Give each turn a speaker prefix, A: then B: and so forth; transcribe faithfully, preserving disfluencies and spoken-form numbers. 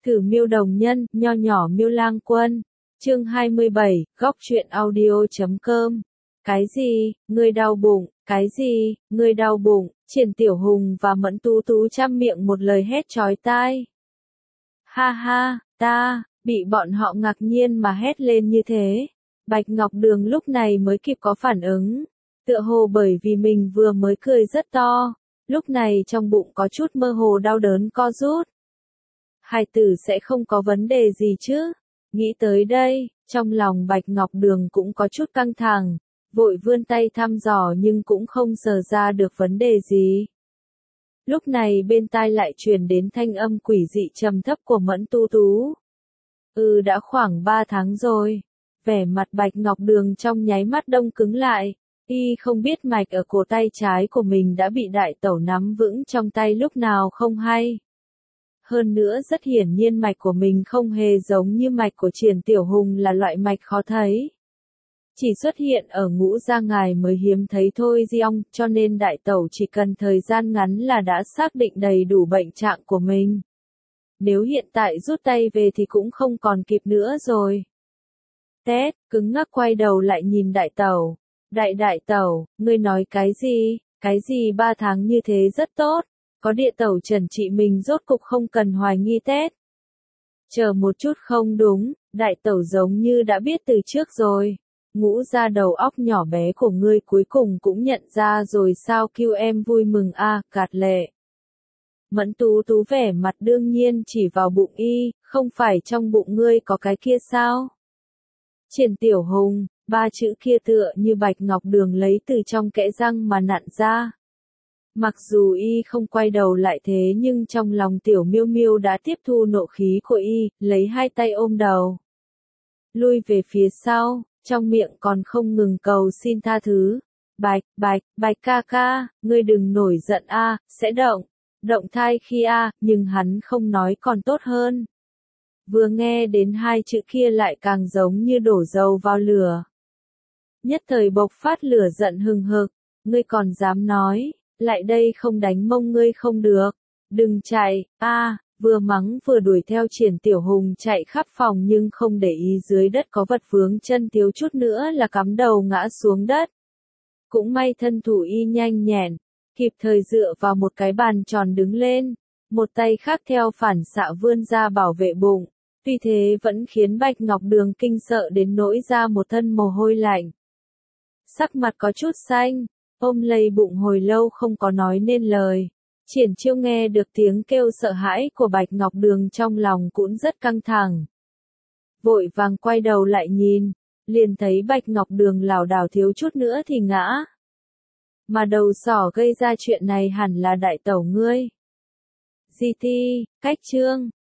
A: Thử miêu đồng nhân, nho nhỏ miêu lang quân. Chương hai mươi bảy, góc truyện audio chấm com. Cái gì, ngươi đau bụng, cái gì, ngươi đau bụng, Triển Tiểu Hùng và Mẫn Tú Tú trăm miệng một lời hét chói tai. Ha ha, ta, bị bọn họ ngạc nhiên mà hét lên như thế. Bạch Ngọc Đường lúc này mới kịp có phản ứng. Tựa hồ bởi vì mình vừa mới cười rất to. Lúc này trong bụng có chút mơ hồ đau đớn co rút. Hài tử sẽ không có vấn đề gì chứ? Nghĩ tới đây, trong lòng Bạch Ngọc Đường cũng có chút căng thẳng, vội vươn tay thăm dò nhưng cũng không sờ ra được vấn đề gì. Lúc này bên tai lại truyền đến thanh âm quỷ dị trầm thấp của Mẫn Tú Tú. Ừ đã khoảng ba tháng rồi. Vẻ mặt Bạch Ngọc Đường trong nháy mắt đông cứng lại. Y không biết mạch ở cổ tay trái của mình đã bị đại tẩu nắm vững trong tay lúc nào không hay. Hơn nữa rất hiển nhiên mạch của mình không hề giống như mạch của Triển Tiểu Hùng là loại mạch khó thấy. Chỉ xuất hiện ở ngũ gia ngài mới hiếm thấy thôi Diong, cho nên đại tẩu chỉ cần thời gian ngắn là đã xác định đầy đủ bệnh trạng của mình. Nếu hiện tại rút tay về thì cũng không còn kịp nữa rồi. Tét, cứng ngắc quay đầu lại nhìn đại tẩu. Đại đại tẩu, ngươi nói cái gì, cái gì ba tháng như thế rất tốt. Có địa tẩu trần trị mình rốt cục không cần hoài nghi Tết. Chờ một chút không đúng, đại tẩu giống như đã biết từ trước rồi. Ngũ ra đầu óc nhỏ bé của ngươi cuối cùng cũng nhận ra rồi sao kêu em vui mừng a à, Cạt Lệ. Mẫn Tú Tú vẻ mặt đương nhiên chỉ vào bụng y, không phải trong bụng ngươi có cái kia sao? Triển Tiểu Hùng, ba chữ kia tựa như Bạch Ngọc Đường lấy từ trong kẽ răng mà nặn ra. Mặc dù y không quay đầu lại thế nhưng trong lòng Tiểu Miêu Miêu đã tiếp thu nộ khí của y, lấy hai tay ôm đầu. Lui về phía sau, trong miệng còn không ngừng cầu xin tha thứ. Bạch, Bạch, Bạch ca ca, ngươi đừng nổi giận a, sẽ động, động thai khi a, nhưng hắn không nói còn tốt hơn. Vừa nghe đến hai chữ kia lại càng giống như đổ dầu vào lửa. Nhất thời bộc phát lửa giận hừng hực, ngươi còn dám nói, lại đây không đánh mông ngươi không được, đừng chạy, a, à, vừa mắng vừa đuổi theo Triển Tiểu Hùng chạy khắp phòng nhưng không để ý dưới đất có vật vướng chân thiếu chút nữa là cắm đầu ngã xuống đất. Cũng may thân thủ y nhanh nhẹn, kịp thời dựa vào một cái bàn tròn đứng lên, một tay khác theo phản xạ vươn ra bảo vệ bụng, tuy thế vẫn khiến Bạch Ngọc Đường kinh sợ đến nỗi ra một thân mồ hôi lạnh. Sắc mặt có chút xanh, ôm lấy bụng hồi lâu không có nói nên lời. Triển Chiêu nghe được tiếng kêu sợ hãi của Bạch Ngọc Đường trong lòng cũng rất căng thẳng. Vội vàng quay đầu lại nhìn, liền thấy Bạch Ngọc Đường lảo đảo thiếu chút nữa thì ngã. Mà đầu sỏ gây ra chuyện này hẳn là đại tẩu ngươi. Di ti, cách chương,